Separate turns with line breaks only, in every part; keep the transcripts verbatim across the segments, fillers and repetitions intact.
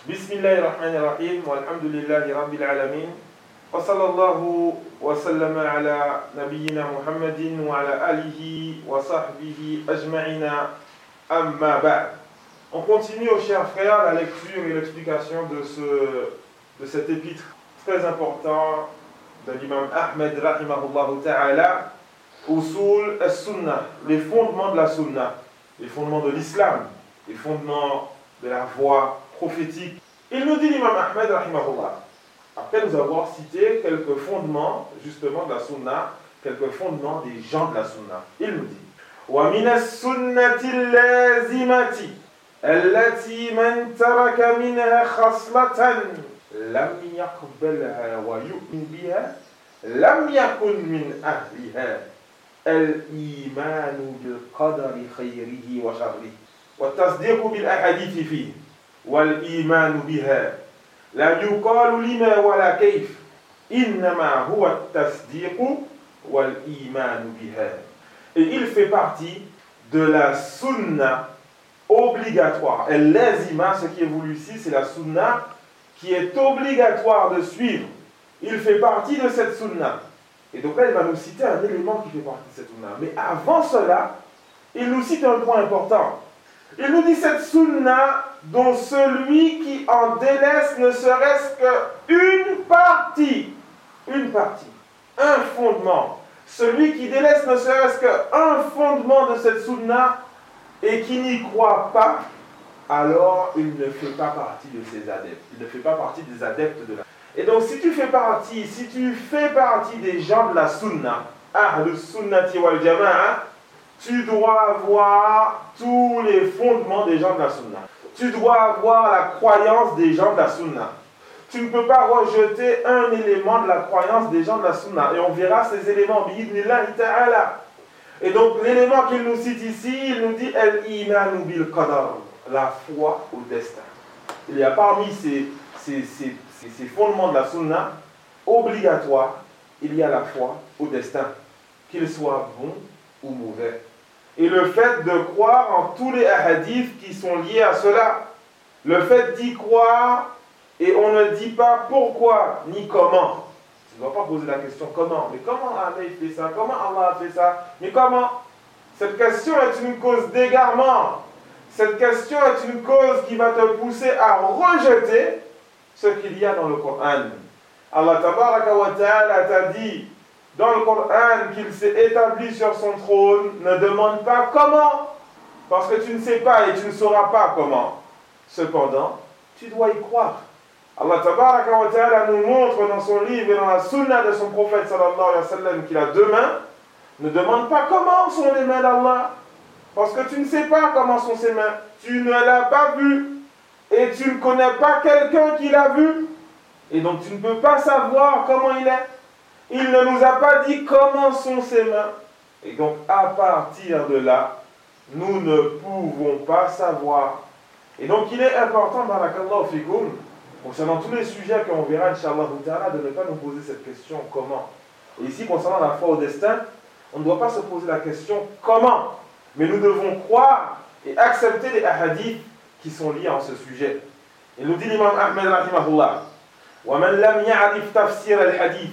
Bismillahirrahmanirrahim, walhamdulillahi rabbil alamin, wa sallallahu wa sallama ala nabiyyina Muhammadin wa ala alihi wa sahbihi ajma'ina, amma ba'd. On continue, aux chers frères, la lecture et l'explication de, ce, de cet épître très important de l'imam Ahmed rahimahullah ta'ala, Usul as-Sunnah, les fondements de la Sunnah, les fondements de l'islam, les fondements de la voie prophétique. Il nous dit l'imam Ahmed rahimahullah, après nous avoir cité quelques fondements justement de la Sunnah, quelques fondements des gens de la Sunnah, il nous dit wa min as-sunnati al-lazimati allati man taraka minha khaslatan lam yaqbalha wa yu'min biha lam yakun min ahliha al-iman bil qadari khayrihi wa sharrihi wa tasdiq bil ahadith fihi والإيمان بها لا يقال لما ولا كيف إنما هو التصديق والإيمان بها. Et il fait partie de la sunna obligatoire. Et l'azima, ce qui est voulu ici, c'est la sunna qui est obligatoire de suivre. Il fait partie de cette sunna. Et donc là, il va nous citer un élément qui fait partie de cette sunna. Mais avant cela, il nous cite un point important. Il nous dit cette sunna dont celui qui en délaisse ne serait-ce qu'une partie, une partie, un fondement, celui qui délaisse ne serait-ce qu'un fondement de cette sunna et qui n'y croit pas, alors il ne fait pas partie de ses adeptes, il ne fait pas partie des adeptes de la. Et donc si tu fais partie, si tu fais partie des gens de la sunna, Ahlus sunnati wal jama'a, tu dois avoir tous les fondements des gens de la sunna. Tu dois avoir la croyance des gens de la sunna. Tu ne peux pas rejeter un élément de la croyance des gens de la sunna. Et on verra ces éléments, bi'idhnillahi ta'ala. Et donc l'élément qu'il nous cite ici, il nous dit al-imanu bil qadar, la foi au destin. Il y a parmi ces, ces, ces, ces, ces fondements de la sunna obligatoires, il y a la foi au destin, qu'il soit bon ou mauvais. Et le fait de croire en tous les hadiths qui sont liés à cela. Le fait d'y croire, et on ne dit pas pourquoi ni comment. Tu ne dois pas poser la question comment. Mais comment Allah fait ça? Comment Allah a fait ça? Mais comment? Cette question est une cause d'égarement. Cette question est une cause qui va te pousser à rejeter ce qu'il y a dans le Coran. Allah tabaraka wa ta'ala t'a dit dans le Coran qu'il s'est établi sur son trône, ne demande pas comment, parce que tu ne sais pas et tu ne sauras pas comment. Cependant, tu dois y croire. Allah tabaraka wa ta'ala nous montre dans son livre et dans la sunna de son prophète sallallahu alayhi wa sallam qu'il a deux mains. Ne demande pas comment sont les mains d'Allah, parce que tu ne sais pas comment sont ses mains. Tu ne l'as pas vu et tu ne connais pas quelqu'un qui l'a vu. Et donc tu ne peux pas savoir comment il est. Il ne nous a pas dit comment sont ses mains. Et donc, à partir de là, nous ne pouvons pas savoir. Et donc, il est important, barakallahu fikoum, concernant tous les sujets qu'on verra, Inch'Allah ta'ala, de ne pas nous poser cette question comment. Et ici, concernant la foi au destin, on ne doit pas se poser la question comment. Mais nous devons croire et accepter les hadiths qui sont liés à ce sujet. Il nous dit l'imam Ahmed rahimahullah, وَمَنْ لَمْ يَعْرِفْ تَفْسِيرَ الْحَدِيثِ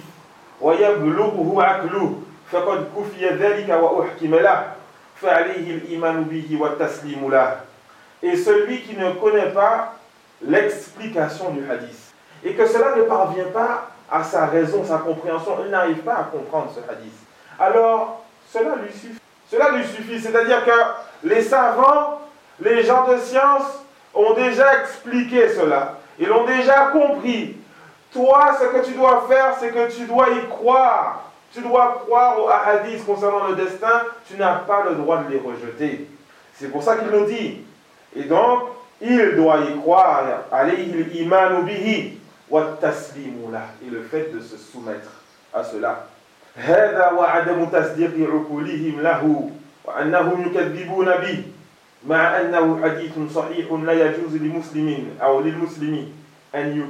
ويبلغه عقله فقد كفي ذلك وأحكم له فعليه الإيمان به والتسليم له. Et celui qui ne connaît pas l'explication du hadith et que cela ne parvient pas à sa raison, sa compréhension, il n'arrive pas à comprendre ce hadith, alors cela lui suffit. Cela lui suffit, c'est-à-dire que les savants, les gens de science ont déjà expliqué cela, ils l'ont déjà compris. Toi, ce que tu dois faire, c'est que tu dois y croire. Tu dois croire aux hadiths concernant le destin. Tu n'as pas le droit de les rejeter. C'est pour ça qu'il nous dit. Et donc, il doit y croire. Alayhi al-imanu bihi wa taslimu lah. Et le fait de se soumettre à cela. هذا وعدم تصديق عقولهم له وأنهم يكذبون به مع أنه حديث صحيح لا يجوز لمسلم أو للمسلم. Il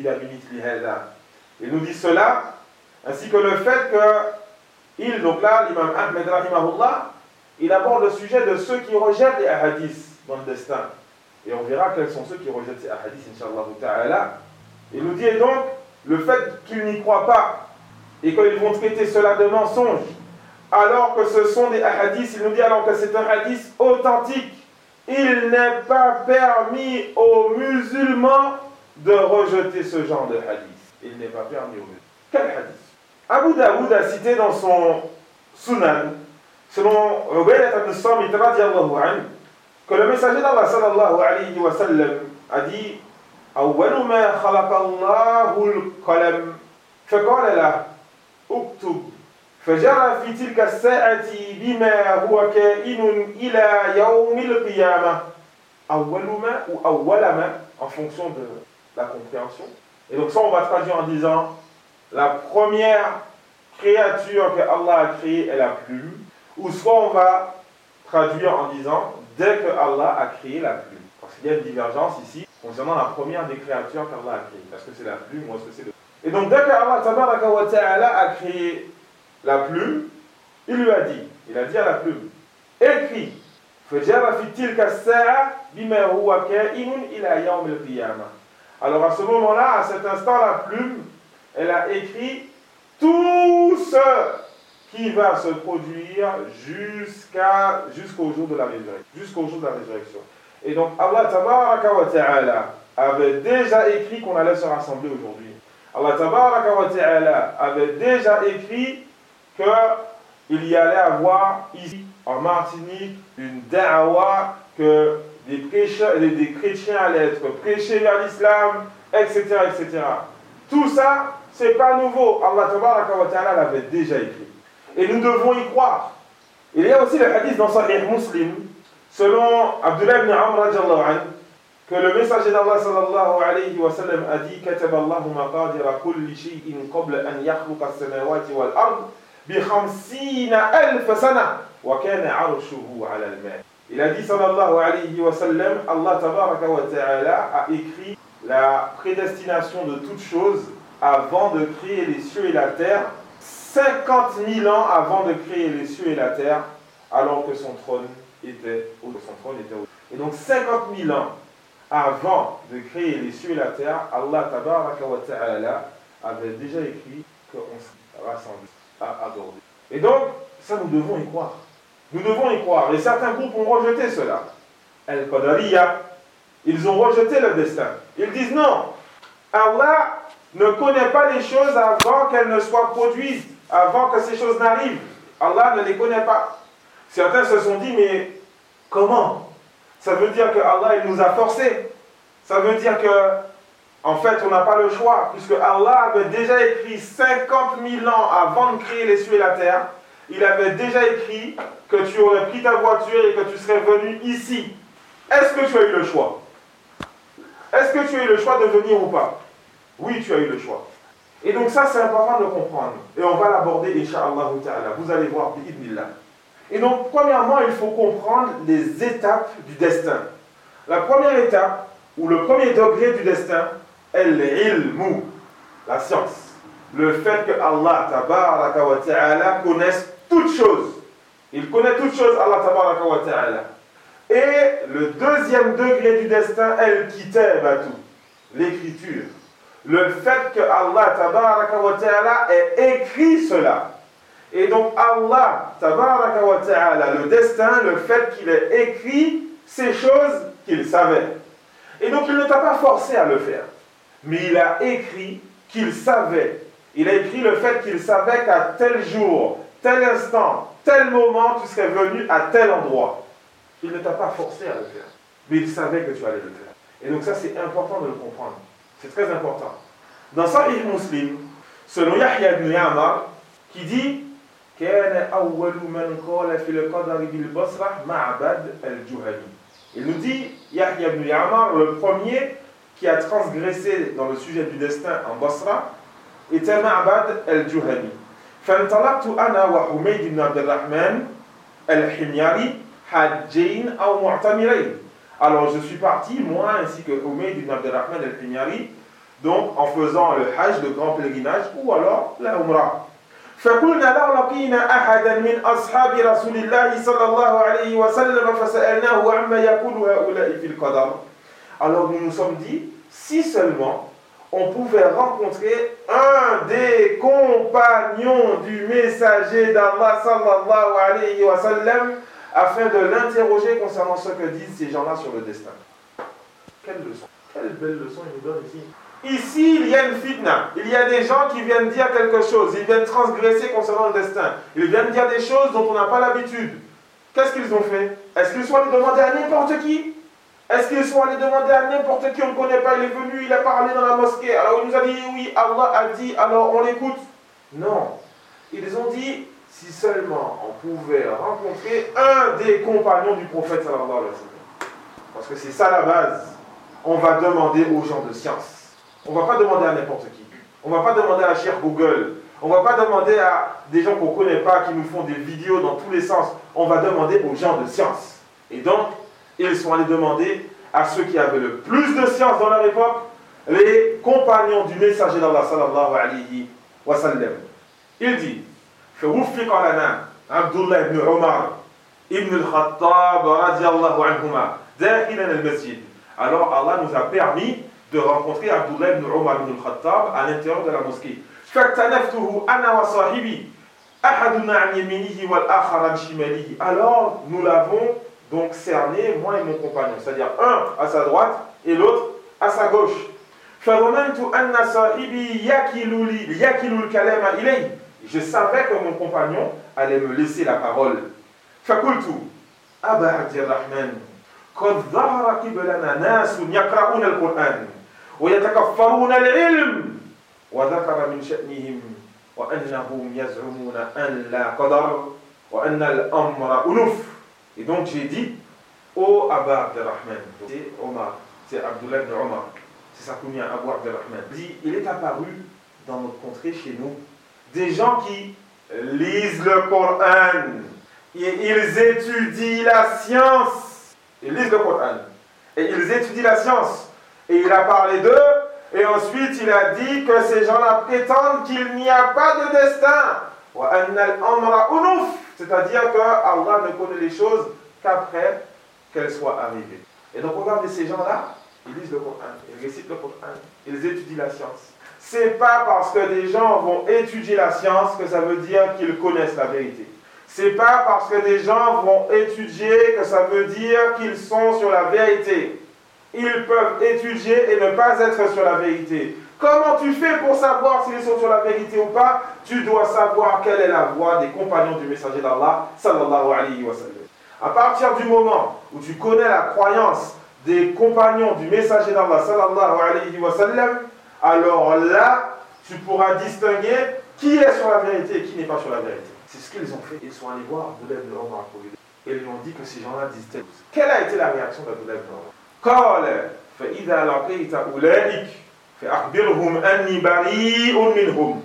nous dit cela, ainsi que le fait que il, donc là, l'imam Ahmed rahimahullah, il aborde le sujet de ceux qui rejettent les hadiths dans le destin. Et on verra quels sont ceux qui rejettent ces hadiths, Inch'Allah ta'ala. Il nous dit donc, le fait qu'ils n'y croient pas, et qu'ils vont traiter cela de mensonge, alors que ce sont des hadiths, il nous dit alors que c'est un hadith authentique, il n'est pas permis aux musulmans de rejeter ce genre de hadith. Il n'est pas permis aux musulmans. Quel hadith? Abu Daoud a cité dans son Sunan, selon Ubaydah ibn Samit radiyallahu anhu, que le messager d'Allah sallallahu alayhi wa sallam a dit أول ما خلق الله القلم فقال له اكتب فجرى في تلك الساعة بما هو كائن إلى يوم القيامة. أول ما ou أول ما en fonction de la compréhension. Et donc ça on va traduire en disant la première créature que Allah a créée est la plume, ou soit on va traduire en disant dès que Allah a créé la plume. Parce qu'il y a une divergence ici concernant la première des créatures qu'Allah a créées. Est-ce que c'est la plume ou est-ce que c'est le... Et donc dès que Allah tabaraka wa ta'ala a créé la plume, il lui a dit, il a dit à la plume, écris, alors à ce moment-là, à cet instant, la plume, elle a écrit tout ce qui va se produire jusqu'à, jusqu'au jour de la résurrection. Jusqu'au jour de la résurrection. Et donc Allah tabaraka wa ta'ala avait déjà écrit qu'on allait se rassembler aujourd'hui. Allah tabaraka wa ta'ala avait déjà écrit qu'il y allait avoir ici en Martinique une da'wa, que des, prêcheurs, des chrétiens allaient être prêchés vers l'islam, et cetera, et cetera. Tout ça, c'est pas nouveau. Allah tabaraka wa ta'ala l'avait déjà écrit. Et nous devons y croire. Il y a aussi le hadith dans Sahih Muslim, selon Abdullah ibn Amr radiallahu anhu, que le messager d'Allah sallallahu alayhi wa sallam a dit كتب الله مقادير كل شيء قبل أن يخلق السماوات والأرض بخمسين ألف سنة وكان عرشه على الماء. Il a dit sallallahu alayhi wa sallam, Allah tabaraka wa ta'ala a écrit la prédestination de toutes choses avant de créer les cieux et la terre, cinquante mille ans avant de créer les cieux et la terre, alors que son trône était au son trône était au. Et donc cinquante mille ans avant de créer les cieux et la terre, Allah tabaraka wa ta'ala avait déjà écrit qu'on se rassemble à aborder. Et donc, ça nous devons y croire. Nous devons y croire. Et certains groupes ont rejeté cela. Al-Qadariya, ils ont rejeté le destin. Ils disent non, Allah ne connaît pas les choses avant qu'elles ne soient produites, avant que ces choses n'arrivent. Allah ne les connaît pas. Certains se sont dit, mais comment? Ça veut dire que Allah il nous a forcés. Ça veut dire que, en fait, on n'a pas le choix, puisque Allah avait déjà écrit cinquante mille ans avant de créer les cieux et la terre. Il avait déjà écrit que tu aurais pris ta voiture et que tu serais venu ici. Est-ce que tu as eu le choix? Est-ce que tu as eu le choix de venir ou pas? Oui, tu as eu le choix. Et donc ça, c'est important de le comprendre. Et on va l'aborder, Inch'Allah ta'ala. Vous allez voir, bi'idnillah. Et donc, premièrement, il faut comprendre les étapes du destin. La première étape, ou le premier degré du destin, est l'ilmu, la science. Le fait que Allah tabaraka wa ta'ala connaisse toutes choses. Il connaît toutes choses, Allah tabaraka wa ta'ala. Et le deuxième degré du destin est le kitabatu, l'écriture. Le fait que Allah tabaraka wa ta'ala ait écrit cela. Et donc Allah tabaraka wa ta'ala, le destin, le fait qu'il ait écrit ces choses qu'il savait. Et donc il ne t'a pas forcé à le faire. Mais il a écrit qu'il savait. Il a écrit le fait qu'il savait qu'à tel jour, tel instant, tel moment, tu serais venu à tel endroit. Il ne t'a pas forcé à le faire. Mais il savait que tu allais le faire. Et donc ça c'est important de le comprendre. C'est très important. Dans Sahih Muslim, selon Yahya ibn Ya'mar, qui dit كان أول من قال في القدر بالبصرة معبد الجهني. Il nous dit, Yahya ibn Ya'mar, le premier qui a transgressé dans le sujet du destin en Basra, était Ma'bad al-Juhani. فانطلقت أنا وحميد بن عبد الرحمن الحميري حاجين أو معتمرين. Alors je suis parti, moi ainsi que Humayd ibn Abd al-Rahman al-Himyari, donc en faisant le hajj de grand pèlerinage ou alors la umrah. فقلنا لو لقينا أحدا من أصحاب رسول الله صلى الله عليه وسلم فسألناه عما يقول هؤلاء في القدر Alors nous nous sommes dit, si seulement on pouvait rencontrer un des compagnons du messager d'Allah sallallahu alayhi wa sallam afin de l'interroger concernant ce que disent ces gens-là sur le destin. Quelle leçon, quelle belle leçon il nous donne ici. Ici, il y a une fitna. Il y a des gens qui viennent dire quelque chose. Ils viennent transgresser concernant le destin. Ils viennent dire des choses dont on n'a pas l'habitude. Qu'est-ce qu'ils ont fait? Est-ce qu'ils sont allés demander à n'importe qui? Est-ce qu'ils sont allés demander à n'importe qui? On ne connaît pas. Il est venu, il a parlé dans la mosquée. Alors il nous a dit oui, Allah a dit, alors on l'écoute. Non. Ils ont dit, si seulement on pouvait rencontrer un des compagnons du prophète sallallahu alayhi wa sallam. Parce que c'est ça la base. On va demander aux gens de science. On ne va pas demander à n'importe qui. On ne va pas demander à Cheikh Google. On ne va pas demander à des gens qu'on ne connaît pas, qui nous font des vidéos dans tous les sens. On va demander aux gens de science. Et donc, ils sont allés demander à ceux qui avaient le plus de science dans leur époque, les compagnons du messager d'Allah sallallahu alayhi wa sallam. Il dit, فَوُفِّقَ لَنَا Abdullah ibn Umar ibn al-Khattab radiallahu anhuma دَاخِلًا الْمَسْجِدِ. Alors Allah nous a permis de rencontrer Abdullah ibn Umar ibn al-Khattab à l'intérieur de la mosquée. فَاكْتَنَفْتُهُ أَنَا وَصَاحِبِي أَحَدُنَا عَنْ يَمِينِهِ وَالْآخَرَ عَنْ شِمَالِهِ. Alors nous l'avons donc cerné, moi et mon compagnon, c'est-à-dire un à sa droite et l'autre à sa gauche. فَظَنَنْتُ أَنَّ صَاحِبِي يَكِلُ الْكَلَامَ إِلَيْهِ. Je savais que mon compagnon allait me laisser la parole. فَقُلْتُ أَبَا عَبْدِ الرَّحْمَنِ قد ظهر قبلنا ناس يقرؤون القرآن ويتكفرون العلم وذكر من شأنهم وأنهم يزعمون أن لا قدر وأن الأمر أنوف. Et donc j'ai dit, ô Aba Abdelrahman, c'est Omar, c'est Abdullah ibn Omar, c'est sa commune Abu Abdelrahman, dit, il est apparu dans notre contrée chez nous des gens qui lisent le Coran et ils étudient la science. Ils lisent le Coran et ils étudient la science. Et il a parlé d'eux et ensuite il a dit que ces gens-là prétendent qu'il n'y a pas de destin. C'est-à-dire que Allah ne connaît les choses qu'après qu'elles soient arrivées. Et donc regardez ces gens-là, ils lisent le Coran, ils récitent le Coran, ils étudient la science. C'est pas parce que des gens vont étudier la science que ça veut dire qu'ils connaissent la vérité. C'est pas parce que des gens vont étudier que ça veut dire qu'ils sont sur la vérité. Ils peuvent étudier et ne pas être sur la vérité. Comment tu fais pour savoir s'ils sont sur la vérité ou pas? Tu dois savoir quelle est la voie des compagnons du messager d'Allah sallallahu alayhi wa sallam. À partir du moment où tu connais la croyance des compagnons du messager d'Allah sallallahu alayhi wa sallam, alors là, tu pourras distinguer qui est sur la vérité et qui n'est pas sur la vérité. C'est ce qu'ils ont fait. Ils sont allés voir Abdullah ibn Omar pour lui dire. Et ils lui ont dit que ces gens-là disent telle chose. Quelle a été la réaction d'Abdullah ibn Omar? قال فإذا لقيت أولئك فأخبرهم أني بريء منهم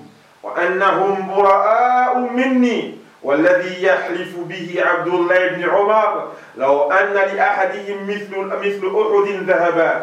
وأنهم براء مني والذي يحلف به عبد الله بن عمر لو أن لأحدهم مثل مثل أحد ذهبا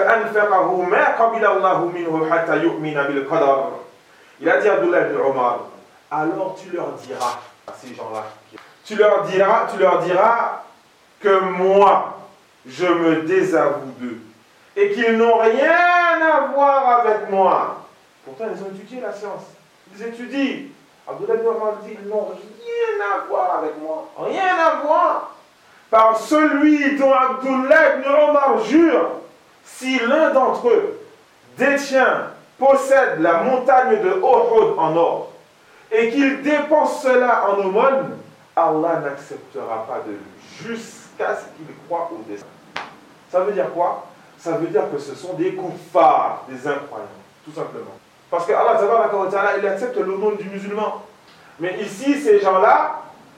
فأنفقه ما قبل الله منه حتى يؤمن بالقدر. Il a dit à Abdullah ibn Omar, alors tu leur diras à ces gens-là, tu leur diras, tu leur diras que moi, je me désavoue d'eux et qu'ils n'ont rien à voir avec moi. Pourtant, ils ont étudié la science. Ils étudient. Abdullah ibn Omar dit, ils n'ont rien à voir avec moi. Rien à voir. Par celui dont Abdullah ibn Omar jure, si l'un d'entre eux détient, possède la montagne de Uhud en or, et qu'il dépense cela en aumône, Allah n'acceptera pas de lui jusqu'à ce qu'il croit au destin. Ça veut dire quoi? Ça veut dire que ce sont des kuffars, des incroyants, tout simplement. Parce que Allah, il accepte l'aumône du musulman. Mais ici, ces gens-là,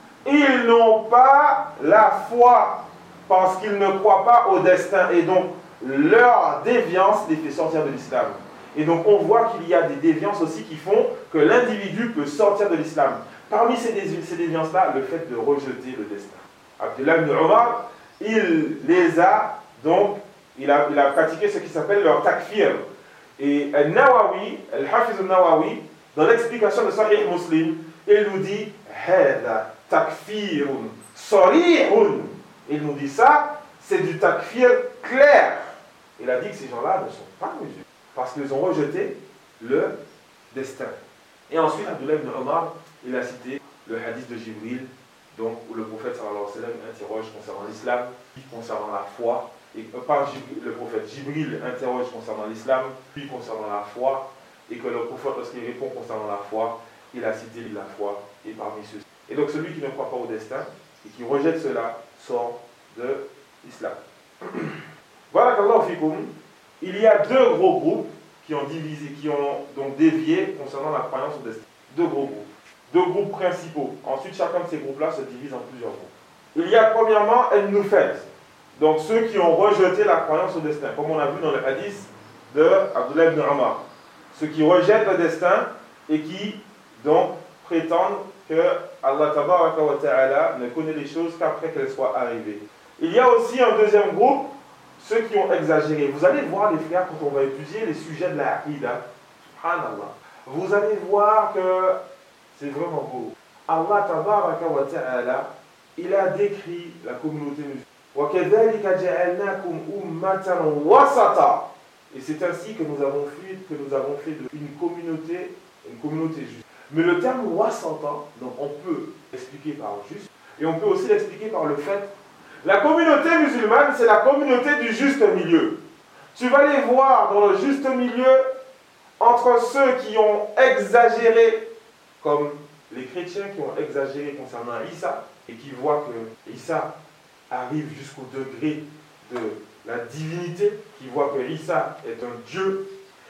ils n'ont pas la foi parce qu'ils ne croient pas au destin. Et donc, leur déviance les fait sortir de l'islam. Et donc, on voit qu'il y a des déviances aussi qui font que l'individu peut sortir de l'islam. Parmi ces, ces déviances-là, le fait de rejeter le destin. Abdullah ibn Omar, il les a, donc, il a, il a pratiqué ce qui s'appelle leur takfir. Et Al-Nawawi, Al-Hafiz al-Nawawi, dans l'explication de Sahih Muslim, il nous dit Hada takfirun sarihun. Il nous dit ça, c'est du takfir clair. Il a dit que ces gens-là ne sont pas musulmans, parce qu'ils ont rejeté le destin. Et ensuite, Abdullah ibn Omar, il a cité le hadith de Jibril, donc, où le prophète sallallahu alayhi wa sallam interroge concernant l'islam, concernant la foi, et pas Jibril, le prophète Jibril interroge concernant l'islam, puis concernant la foi, et que le prophète, lorsqu'il répond concernant la foi, il a cité la foi, et parmi ceux-ci. Et donc celui qui ne croit pas au destin, et qui rejette cela, sort de l'islam. Barakallahu fikoum. Il y a deux gros groupes qui ont divisé, qui ont donc dévié concernant la croyance au destin. Deux gros groupes. Deux groupes principaux. Ensuite, chacun de ces groupes-là se divise en plusieurs groupes. Il y a premièrement Al-Nufaz, donc ceux qui ont rejeté la croyance au destin, comme on a vu dans le hadith de Abdullah ibn Omar. Ceux qui rejettent le destin et qui donc prétendent que Allah tabaraka wa ta'ala ne connaît les choses qu'après qu'elles soient arrivées. Il y a aussi un deuxième groupe, ceux qui ont exagéré. Vous allez voir les frères quand on va étudier les sujets de la Aqidah, subhanallah, vous allez voir que c'est vraiment beau. Allah tabaraka wa ta'ala, il a décrit la communauté musulmane. وَكَذَلِكَ جَعَلْنَاكُمْ أُمَّةً وَسَطًا. Et c'est ainsi que nous avons fait, que nous avons fait de une communauté, une communauté juste. Mais le terme wasata, donc on peut l'expliquer par juste, et on peut aussi l'expliquer par le fait, la communauté musulmane, c'est la communauté du juste milieu. Tu vas les voir dans le juste milieu entre ceux qui ont exagéré, comme les chrétiens qui ont exagéré concernant Isa, et qui voient que Isa arrive jusqu'au degré de la divinité, qui voient que Isa est un Dieu,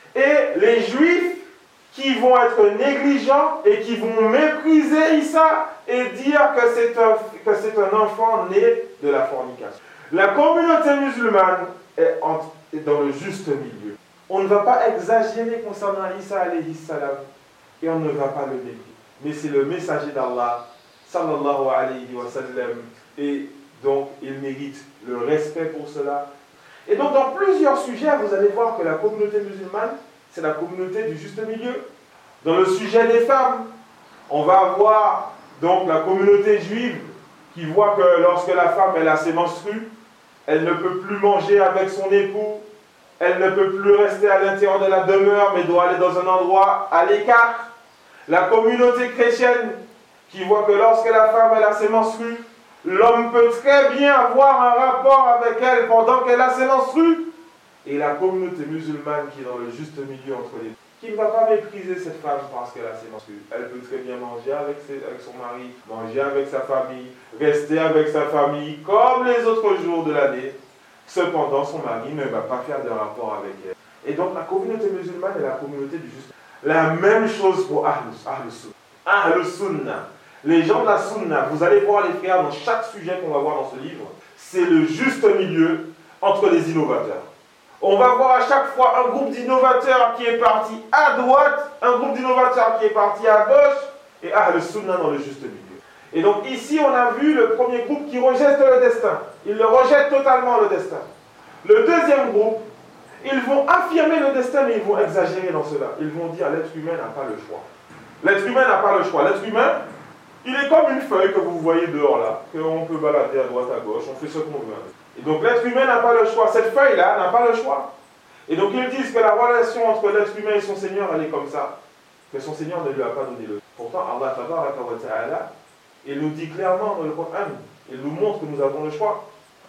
et les juifs qui vont être négligents et qui vont mépriser Isa et dire que c'est un, que c'est un enfant né de la fornication. La communauté musulmane est, en, est dans le juste milieu. On ne va pas exagérer concernant Isa alayhi salam et on ne va pas le négliger. Mais c'est le messager d'Allah sallallahu alayhi wa sallam et donc il mérite le respect pour cela. Et donc dans plusieurs sujets, vous allez voir que la communauté musulmane, c'est la communauté du juste milieu. Dans le sujet des femmes, on va avoir donc la communauté juive qui voit que lorsque la femme elle a ses menstrues, elle ne peut plus manger avec son époux, elle ne peut plus rester à l'intérieur de la demeure, mais doit aller dans un endroit à l'écart. La communauté chrétienne qui voit que lorsque la femme elle a ses menstrues, l'homme peut très bien avoir un rapport avec elle pendant qu'elle a ses menstrues. Et la communauté musulmane qui est dans le juste milieu entre les deux, qui ne va pas mépriser cette femme parce qu'elle a ses menstrues. Elle peut très bien manger avec, ses, avec son mari, manger avec sa famille, rester avec sa famille comme les autres jours de l'année. Cependant, son mari ne va pas faire de rapport avec elle. Et donc la communauté musulmane est la communauté du juste. La même chose pour Ahlus, Ahlus Sunnah. Ahlus Sunnah. Les gens de la Sunna, vous allez voir les frères dans chaque sujet qu'on va voir dans ce livre, c'est le juste milieu entre les innovateurs. On va voir à chaque fois un groupe d'innovateurs qui est parti à droite, un groupe d'innovateurs qui est parti à gauche, et Ahlus Sunnah dans le juste milieu. Et donc ici on a vu le premier groupe qui rejette le destin. Ils le rejettent totalement le destin. Le deuxième groupe, ils vont affirmer le destin mais ils vont exagérer dans cela. Ils vont dire l'être humain n'a pas le choix. L'être humain n'a pas le choix. L'être humain, il est comme une feuille que vous voyez dehors là, qu'on peut balader à droite à gauche, on fait ce qu'on veut. Et donc l'être humain n'a pas le choix. Cette feuille-là n'a pas le choix. Et donc ils disent que la relation entre l'être humain et son Seigneur, elle est comme ça. Que son Seigneur ne lui a pas donné le choix. Pourtant, Allah tabaraka wa ta'ala, il nous dit clairement dans le Coran, il nous montre que nous avons le choix.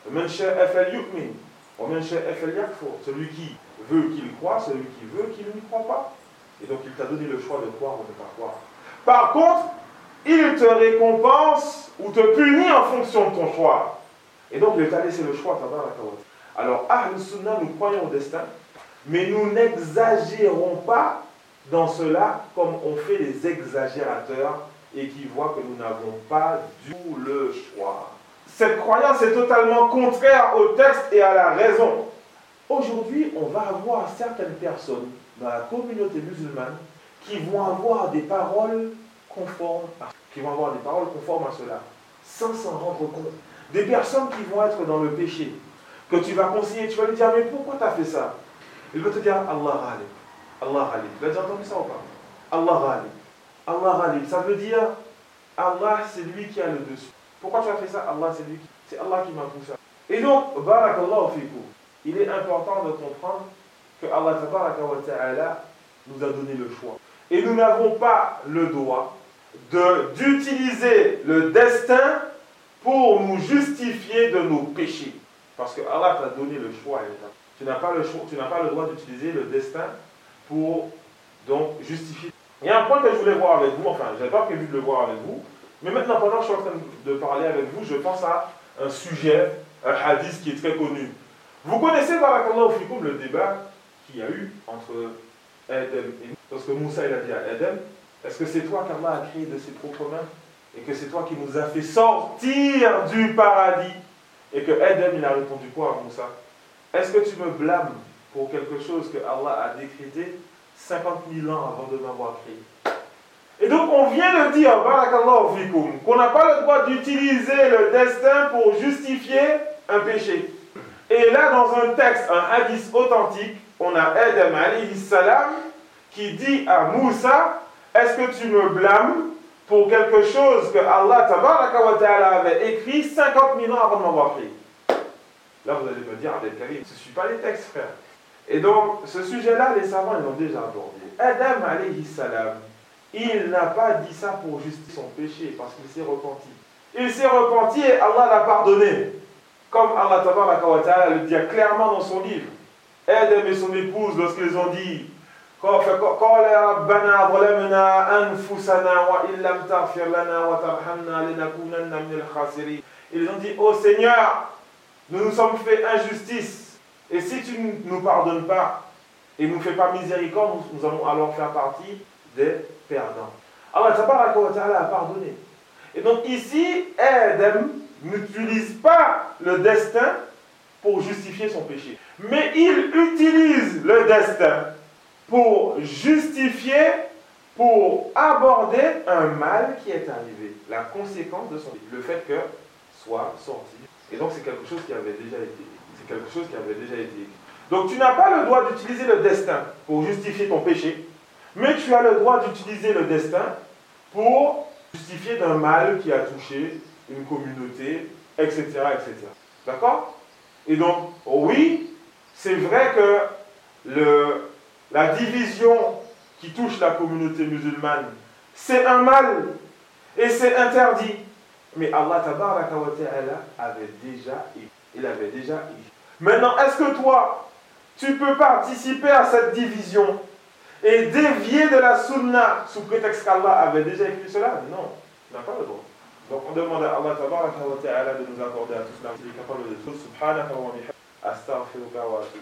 Celui qui veut qu'il croit, celui qui veut qu'il ne croit pas. Et donc il t'a donné le choix de croire ou de ne pas croire. Par contre, il te récompense ou te punit en fonction de ton choix. Et donc il t'a laissé le choix. Alors, Ahlus Sunnah, nous croyons au destin, mais nous n'exagérons pas dans cela comme on fait les exagérateurs et qui voient que nous n'avons pas du tout le choix. Cette croyance est totalement contraire au texte et à la raison. Aujourd'hui, on va avoir certaines personnes dans la communauté musulmane qui vont avoir des paroles conformes à, qui vont avoir des paroles conformes à cela, sans s'en rendre compte. Des personnes qui vont être dans le péché, que tu vas conseiller, tu vas lui dire, mais pourquoi tu as fait ça? Il va te dire, Allah Ghalib, Allah Ghalib. Tu as déjà entendu ça ou pas? Allah Ghalib, Allah Ghalib. Ça veut dire, Allah c'est lui qui a le dessus. Pourquoi tu as fait ça? Allah c'est lui qui, c'est Allah qui m'a poussé. Et donc, barakallahu fikum. il est important de comprendre que Allah tabaraka wa ta'ala nous a donné le choix. Et nous n'avons pas le droit de, d'utiliser le destin pour nous justifier de nos péchés. Parce que Allah t'a donné le choix. Tu n'as pas le choix, tu n'as pas le droit d'utiliser le destin pour donc justifier. Il y a un point que je voulais voir avec vous, enfin, je n'avais pas prévu de le voir avec vous, mais maintenant, pendant que je suis en train de parler avec vous, je pense à un sujet, un hadith qui est très connu. Vous connaissez, barakallahu fikoum, le débat qu'il y a eu entre Adam et nous. Parce que Moussa, il a dit à Adam, est-ce que c'est toi qu'Allah a créé de ses propres mains et que c'est toi qui nous as fait sortir du paradis? Et que Adam, il a répondu quoi à Moussa? Est-ce que tu me blâmes pour quelque chose que Allah a décrété cinquante mille ans avant de m'avoir créé? Et donc on vient de dire, barakallahu fikoum, qu'on n'a pas le droit d'utiliser le destin pour justifier un péché. Et là, dans un texte, un hadith authentique, on a Adam alayhi salam qui dit à Moussa, est-ce que tu me blâmes pour quelque chose que Allah tabaraka wa ta'ala avait écrit cinquante mille ans avant de m'avoir créé? Là, vous allez me dire, Abdel Karim, ce ne suit pas les textes, frère. Et donc, ce sujet-là, les savants, ils l'ont déjà abordé. Adam alayhi salam, il n'a pas dit ça pour justifier son péché, parce qu'il s'est repenti. Il s'est repenti et Allah l'a pardonné. Comme Allah tabaraka wa ta'ala le dit clairement dans son livre. Adam et son épouse, lorsqu'ils ont dit, ils ont dit, ô Seigneur, nous nous sommes fait injustice, et si tu ne nous pardonnes pas et ne nous fais pas miséricorde, nous, nous allons alors faire partie des perdants. Allah tabaraka wa ta'ala a pardonné. Et donc ici, Adam n'utilise pas le destin pour justifier son péché, mais il utilise le destin pour justifier, pour aborder un mal qui est arrivé, la conséquence de son péché, le fait que soit sorti. Et donc c'est quelque chose qui avait déjà été, c'est quelque chose qui avait déjà été écrit. Donc tu n'as pas le droit d'utiliser le destin pour justifier ton péché, mais tu as le droit d'utiliser le destin pour justifier d'un mal qui a touché une communauté, et cetera, et cetera. D'accord? Et donc, oui, c'est vrai que le, la division qui touche la communauté musulmane, c'est un mal et c'est interdit. Mais Allah tabaraka wa ta'ala avait déjà écrit. Il avait déjà écrit. Maintenant, est-ce que toi, tu peux participer à cette division et dévier de la sunna sous prétexte qu'Allah avait déjà écrit cela? Non, tu n'as pas le droit. Donc on demande à Allah tabaraka wa ta'ala de nous accorder à tous la capable de tout. Subhanaka wa bihamdika astaghfiruka wa atubu.